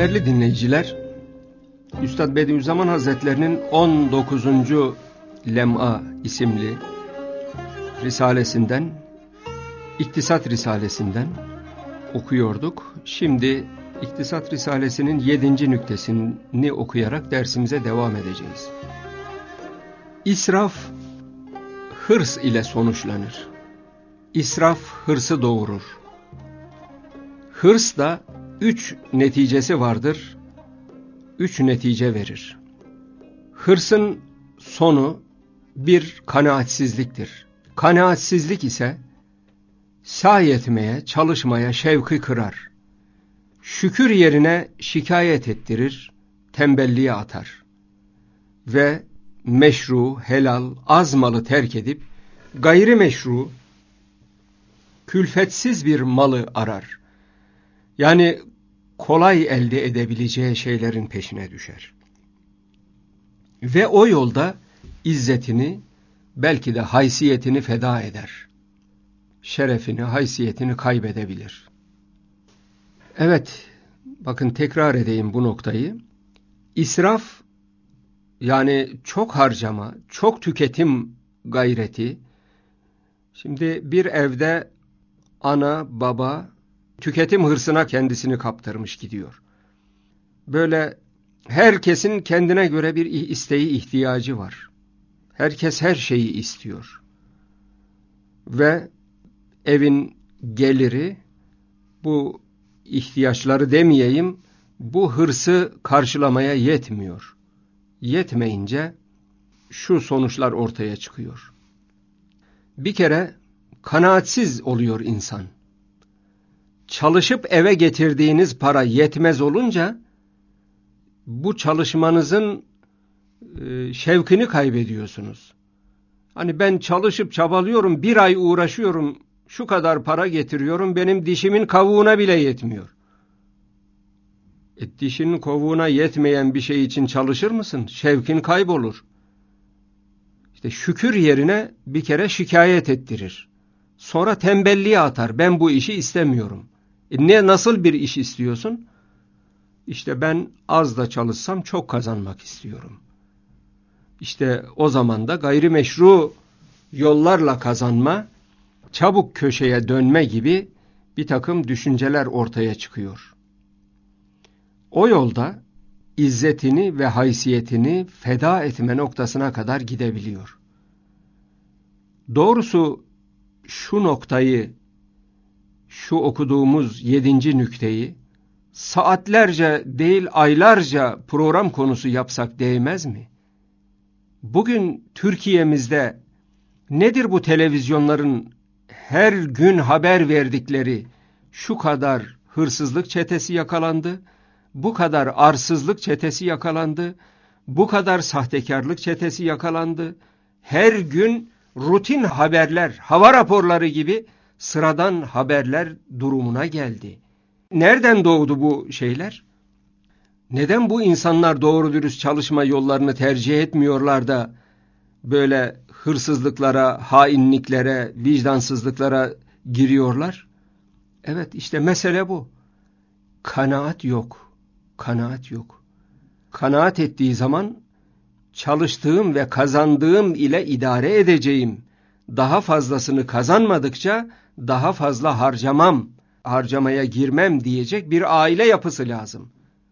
Değerli dinleyiciler, Üstad Bediüzzaman Hazretlerinin 19. Lem'a isimli risalesinden, İktisat Risalesinden okuyorduk. Şimdi İktisat Risalesi'nin 7. nüktesini okuyarak dersimize devam edeceğiz. İsraf, hırs ile sonuçlanır. İsraf, hırsı doğurur. Hırs da 3 neticesi vardır. 3 netice verir. Hırsın sonu bir kanaatsizliktir. Kanaatsizlik ise sahi etmeye, çalışmaya şevki kırar. Şükür yerine şikayet ettirir, tembelliğe atar. Ve meşru, helal, az malı terk edip gayrimeşru, külfetsiz bir malı arar. Yani kolay elde edebileceği şeylerin peşine düşer. Ve o yolda izzetini, belki de haysiyetini feda eder. Şerefini, haysiyetini kaybedebilir. Evet, bakın tekrar edeyim bu noktayı. İsraf, yani çok harcama, çok tüketim gayreti. Şimdi bir evde ana, baba tüketim hırsına kendisini kaptırmış gidiyor. Böyle herkesin kendine göre bir isteği, ihtiyacı var. Herkes her şeyi istiyor. Ve evin geliri bu ihtiyaçları demeyeyim, bu hırsı karşılamaya yetmiyor. Yetmeyince şu sonuçlar ortaya çıkıyor. Bir kere kanaatsiz oluyor insan. Çalışıp eve getirdiğiniz para yetmez olunca bu çalışmanızın şevkini kaybediyorsunuz. Hani ben çalışıp çabalıyorum, bir ay uğraşıyorum, şu kadar para getiriyorum, benim dişimin kavuğuna bile yetmiyor. Dişinin kovuğuna yetmeyen bir şey için çalışır mısın? Şevkin kaybolur. İşte şükür yerine bir kere şikayet ettirir. Sonra tembelliğe atar. Ben bu işi istemiyorum. Nasıl bir iş istiyorsun? İşte ben az da çalışsam çok kazanmak istiyorum. İşte o zaman da gayrimeşru yollarla kazanma, çabuk köşeye dönme gibi bir takım düşünceler ortaya çıkıyor. O yolda izzetini ve haysiyetini feda etme noktasına kadar gidebiliyor. Doğrusu şu noktayı, şu okuduğumuz 7. nükteyi saatlerce değil aylarca program konusu yapsak değmez mi? Bugün Türkiye'mizde nedir bu televizyonların her gün haber verdikleri, şu kadar hırsızlık çetesi yakalandı, bu kadar arsızlık çetesi yakalandı, bu kadar sahtekarlık çetesi yakalandı. Her gün rutin haberler, hava raporları gibi sıradan haberler durumuna geldi. Nereden doğdu bu şeyler? Neden bu insanlar doğru dürüst çalışma yollarını tercih etmiyorlar da böyle hırsızlıklara, hainliklere, vicdansızlıklara giriyorlar? Evet, işte mesele bu. Kanaat yok. Kanaat yok. Kanaat ettiği zaman çalıştığım ve kazandığım ile idare edeceğim. Daha fazlasını kazanmadıkça daha fazla harcamaya girmem diyecek bir aile yapısı lazım.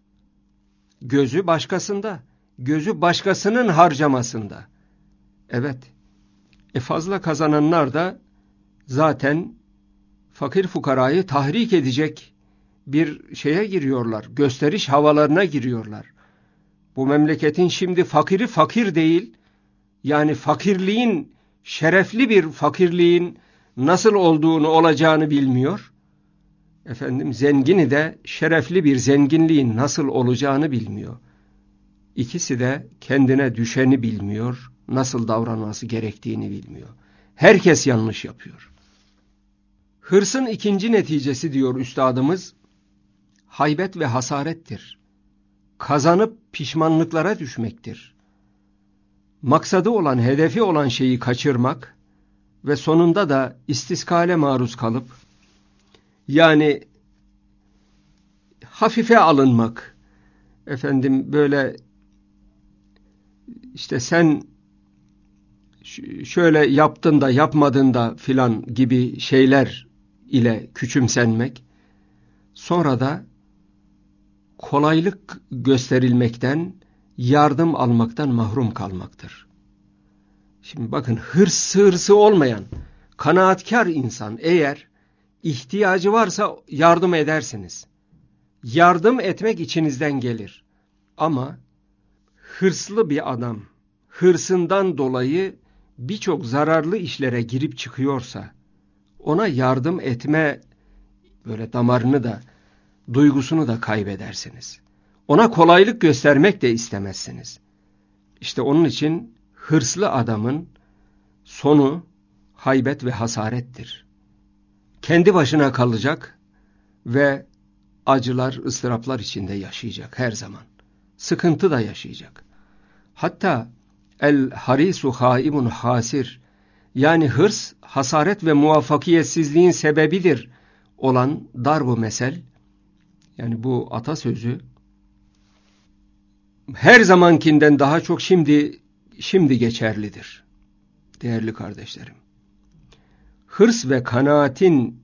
Gözü başkasında, gözü başkasının harcamasında. Evet, fazla kazananlar da zaten fakir fukarayı tahrik edecek bir şeye giriyorlar, gösteriş havalarına giriyorlar. Bu memleketin şimdi fakiri fakir değil, yani fakirliğin, şerefli bir fakirliğin nasıl olacağını bilmiyor. Zengini de şerefli bir zenginliğin nasıl olacağını bilmiyor. İkisi de kendine düşeni bilmiyor, nasıl davranması gerektiğini bilmiyor. Herkes yanlış yapıyor. Hırsın ikinci neticesi diyor üstadımız, haybet ve hasarettir. Kazanıp pişmanlıklara düşmektir. Maksadı olan, hedefi olan şeyi kaçırmak ve sonunda da istiskale maruz kalıp, yani hafife alınmak, efendim böyle işte sen şöyle yaptın da yapmadın da filan gibi şeyler ile küçümsenmek, sonra da kolaylık gösterilmekten, yardım almaktan mahrum kalmaktır. Şimdi bakın, hırsı olmayan, kanaatkar insan eğer ihtiyacı varsa yardım edersiniz. Yardım etmek içinizden gelir. Ama hırslı bir adam, hırsından dolayı birçok zararlı işlere girip çıkıyorsa, ona yardım etme böyle damarını da, duygusunu da kaybedersiniz. Ona kolaylık göstermek de istemezsiniz. İşte onun için hırslı adamın sonu haybet ve hasarettir. Kendi başına kalacak ve acılar, ıstıraplar içinde yaşayacak her zaman. Sıkıntı da yaşayacak. Hatta el-harisu haibun hasir, yani hırs, hasaret ve muvaffakiyetsizliğin sebebidir olan darb-ı mesel, yani bu atasözü her zamankinden daha çok şimdi geçerlidir. Değerli kardeşlerim, hırs ve kanaatin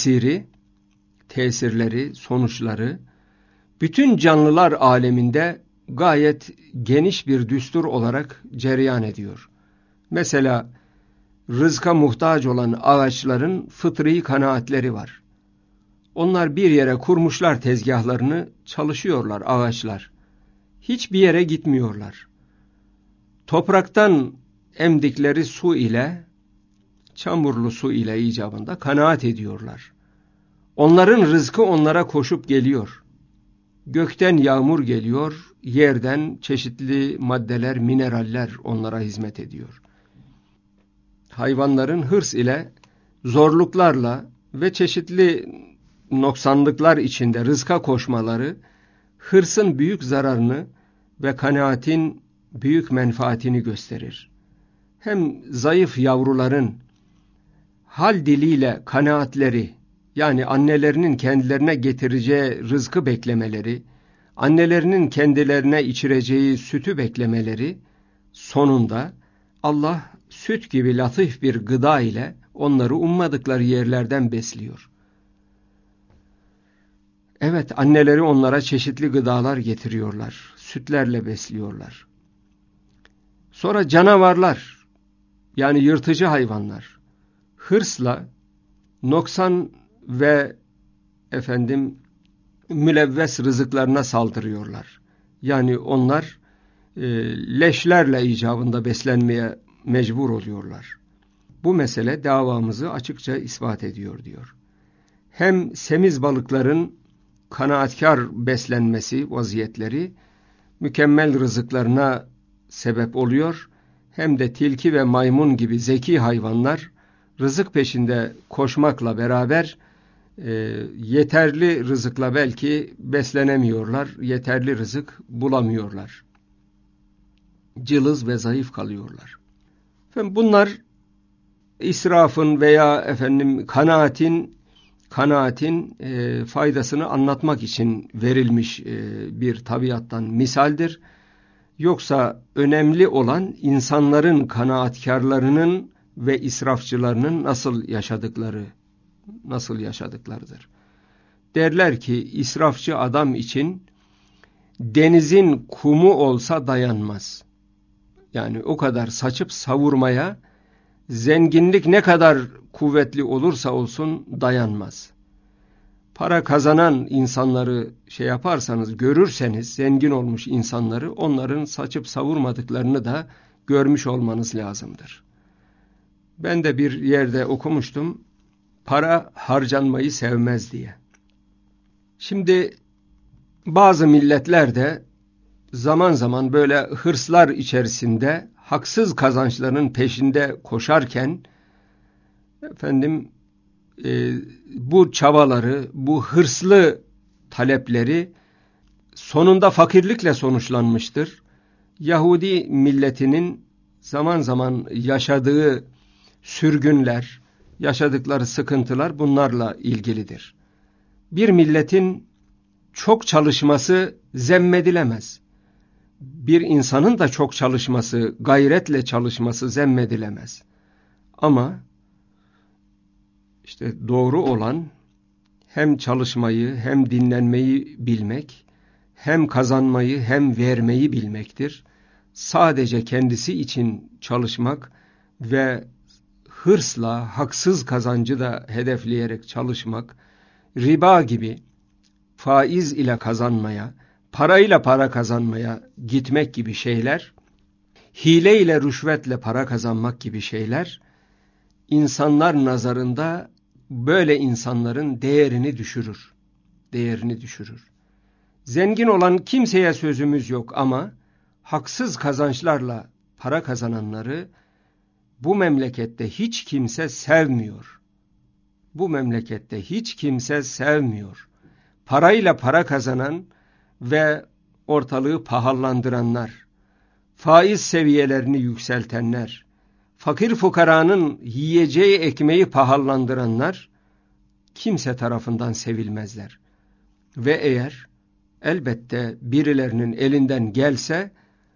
tesirleri, sonuçları bütün canlılar aleminde gayet geniş bir düstur olarak cereyan ediyor. Mesela rızka muhtaç olan ağaçların fıtri kanaatleri var. Onlar bir yere kurmuşlar tezgahlarını, çalışıyorlar ağaçlar. Hiçbir yere gitmiyorlar. Topraktan emdikleri su ile, çamurlu su ile icabında kanaat ediyorlar. Onların rızkı onlara koşup geliyor. Gökten yağmur geliyor, yerden çeşitli maddeler, mineraller onlara hizmet ediyor. Hayvanların hırs ile, zorluklarla ve çeşitli noksanlıklar içinde rızka koşmaları, hırsın büyük zararını ve kanaatin büyük menfaatini gösterir. Hem zayıf yavruların hal diliyle kanaatleri, yani annelerinin kendilerine getireceği rızkı beklemeleri, annelerinin kendilerine içireceği sütü beklemeleri, sonunda Allah süt gibi latif bir gıda ile onları ummadıkları yerlerden besliyor. Evet, anneleri onlara çeşitli gıdalar getiriyorlar, sütlerle besliyorlar. Sonra canavarlar, yani yırtıcı hayvanlar, hırsla noksan ve mülevves rızıklarına saldırıyorlar. Yani onlar leşlerle icabında beslenmeye mecbur oluyorlar. Bu mesele davamızı açıkça ispat ediyor diyor. Hem semiz balıkların kanaatkar beslenmesi vaziyetleri mükemmel rızıklarına sebep oluyor, hem de tilki ve maymun gibi zeki hayvanlar rızık peşinde koşmakla beraber yeterli rızıkla belki beslenemiyorlar, yeterli rızık bulamıyorlar. Cılız ve zayıf kalıyorlar. Bunlar israfın veya kanaatin faydasını anlatmak için verilmiş bir tabiattan misaldir. Yoksa önemli olan insanların kanaatkarlarının ve israfçılarının nasıl yaşadıklarıdır. Derler ki, israfçı adam için denizin kumu olsa dayanmaz. Yani o kadar saçıp savurmaya zenginlik ne kadar kuvvetli olursa olsun dayanmaz. Para kazanan insanları yaparsanız, görürseniz zengin olmuş insanları, onların saçıp savurmadıklarını da görmüş olmanız lazımdır. Ben de bir yerde okumuştum, para harcanmayı sevmez diye. Şimdi bazı milletler de zaman zaman böyle hırslar içerisinde haksız kazançların peşinde koşarken bu çabaları, bu hırslı talepleri sonunda fakirlikle sonuçlanmıştır. Yahudi milletinin zaman zaman yaşadığı sürgünler, yaşadıkları sıkıntılar bunlarla ilgilidir. Bir milletin çok çalışması zemmedilemez. Bir insanın da çok çalışması, gayretle çalışması zemmedilemez. Ama işte doğru olan hem çalışmayı hem dinlenmeyi bilmek, hem kazanmayı hem vermeyi bilmektir. Sadece kendisi için çalışmak ve hırsla haksız kazancı da hedefleyerek çalışmak, riba gibi faiz ile kazanmaya, parayla para kazanmaya gitmek gibi şeyler, hile ile rüşvetle para kazanmak gibi şeyler, insanlar nazarında böyle insanların değerini düşürür. Değerini düşürür. Zengin olan kimseye sözümüz yok ama haksız kazançlarla para kazananları bu memlekette hiç kimse sevmiyor. Bu memlekette hiç kimse sevmiyor. Parayla para kazanan ve ortalığı pahalandıranlar, faiz seviyelerini yükseltenler, fakir fukaranın yiyeceği ekmeği pahalandıranlar kimse tarafından sevilmezler. Ve eğer elbette birilerinin elinden gelse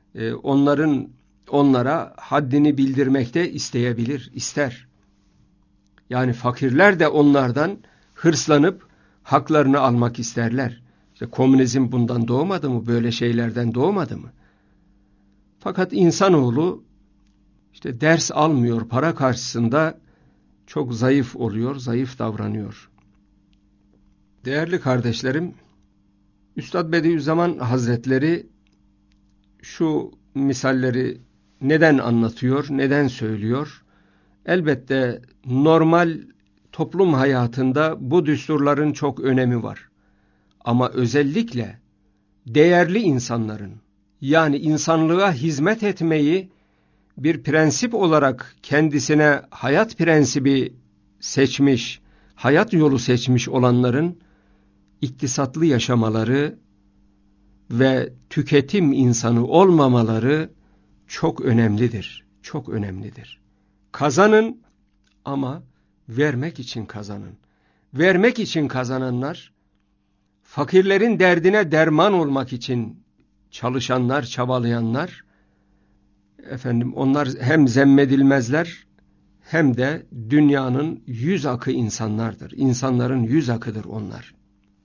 onlara haddini bildirmekte ister. Yani fakirler de onlardan hırslanıp haklarını almak isterler. İşte komünizm bundan doğmadı mı? Böyle şeylerden doğmadı mı? Fakat insanoğlu işte ders almıyor, para karşısında çok zayıf oluyor, zayıf davranıyor. Değerli kardeşlerim, Üstad Bediüzzaman Hazretleri şu misalleri neden anlatıyor, neden söylüyor? Elbette normal toplum hayatında bu düsturların çok önemi var. Ama özellikle değerli insanların, yani insanlığa hizmet etmeyi bir prensip olarak kendisine hayat prensibi seçmiş, hayat yolu seçmiş olanların iktisatlı yaşamaları ve tüketim insanı olmamaları çok önemlidir. Çok önemlidir. Kazanın ama vermek için kazanın. Vermek için kazananlar, fakirlerin derdine derman olmak için çalışanlar, çabalayanlar, onlar hem zemmedilmezler hem de dünyanın yüz akı insanlardır. İnsanların yüz akıdır onlar.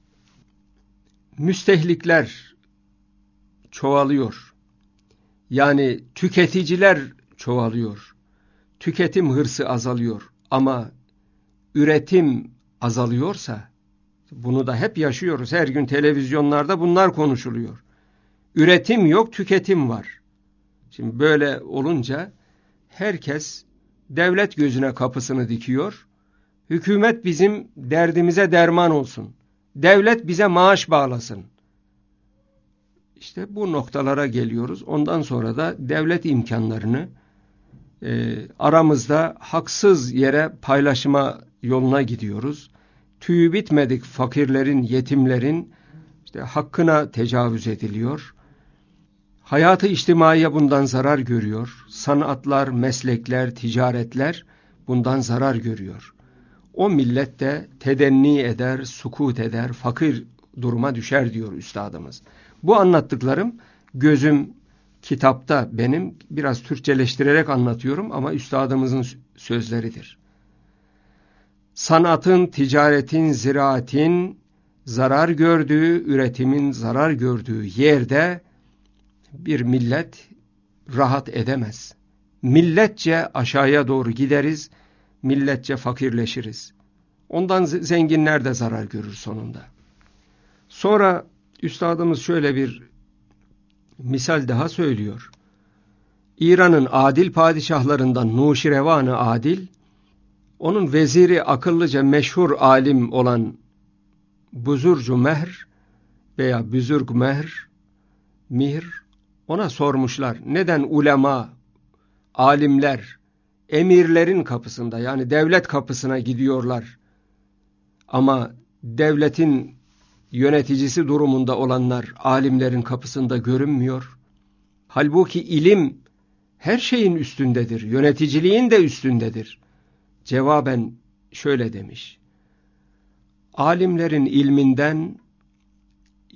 Müstehlikler çoğalıyor. Yani tüketiciler çoğalıyor. Tüketim hırsı azalıyor. Ama üretim azalıyorsa, bunu da hep yaşıyoruz. Her gün televizyonlarda bunlar konuşuluyor. Üretim yok, tüketim var. Şimdi böyle olunca herkes devlet gözüne kapısını dikiyor. Hükümet bizim derdimize derman olsun. Devlet bize maaş bağlasın. İşte bu noktalara geliyoruz. Ondan sonra da devlet imkanlarını aramızda haksız yere paylaşma yoluna gidiyoruz. Tüyü bitmedik fakirlerin, yetimlerin hakkına tecavüz ediliyor. Hayatı içtimaiye bundan zarar görüyor. Sanatlar, meslekler, ticaretler bundan zarar görüyor. O millet de tedenni eder, sukut eder, fakir duruma düşer diyor üstadımız. Bu anlattıklarım gözüm kitapta, benim biraz Türkçeleştirerek anlatıyorum ama üstadımızın sözleridir. Sanatın, ticaretin, ziraatin zarar gördüğü, üretimin zarar gördüğü yerde bir millet rahat edemez. Milletçe aşağıya doğru gideriz, milletçe fakirleşiriz. Ondan zenginler de zarar görür sonunda. Sonra üstadımız şöyle bir misal daha söylüyor. İran'ın adil padişahlarından Nuşirevan-ı Adil, onun veziri akıllıca meşhur alim olan Buzurcu Mehr veya Büzürg Mihr ona sormuşlar. Neden ulema, alimler, emirlerin kapısında, yani devlet kapısına gidiyorlar ama devletin yöneticisi durumunda olanlar alimlerin kapısında görünmüyor? Halbuki ilim her şeyin üstündedir, yöneticiliğin de üstündedir. Cevaben şöyle demiş: alimlerin ilminden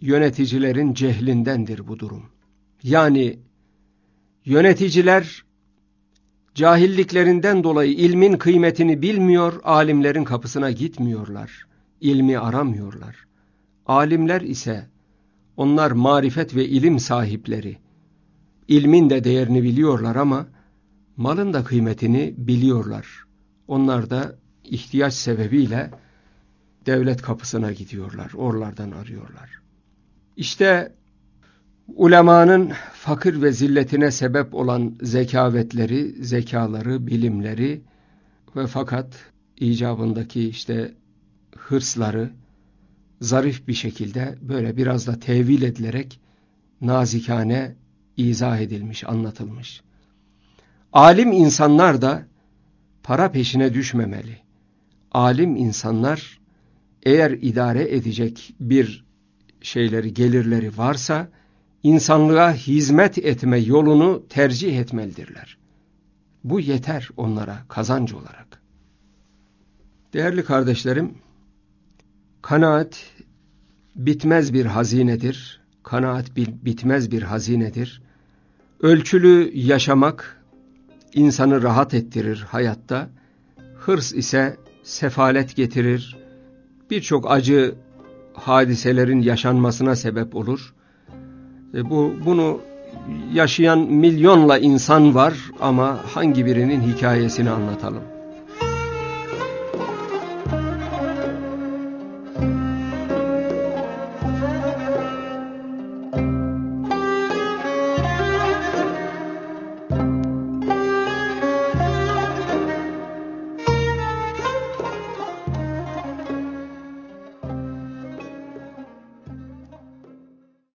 yöneticilerin cehlindendir bu durum. Yani yöneticiler cahilliklerinden dolayı ilmin kıymetini bilmiyor, alimlerin kapısına gitmiyorlar, ilmi aramıyorlar. Alimler ise, onlar marifet ve ilim sahipleri, ilmin de değerini biliyorlar ama malın da kıymetini biliyorlar. Onlar da ihtiyaç sebebiyle devlet kapısına gidiyorlar, oralardan arıyorlar. İşte ulemanın fakir ve zilletine sebep olan zekavetleri, zekaları, bilimleri ve fakat icabındaki işte hırsları zarif bir şekilde böyle biraz da tevil edilerek nazikane izah edilmiş, anlatılmış. Alim insanlar da para peşine düşmemeli. Alim insanlar eğer idare edecek bir şeyleri, gelirleri varsa insanlığa hizmet etme yolunu tercih etmelidirler. Bu yeter onlara kazanç olarak. Değerli kardeşlerim, kanaat bitmez bir hazinedir. Kanaat bitmez bir hazinedir. Ölçülü yaşamak insanı rahat ettirir hayatta. Hırs ise sefalet getirir. Birçok acı hadiselerin yaşanmasına sebep olur. Bunu yaşayan milyonla insan var ama hangi birinin hikayesini anlatalım?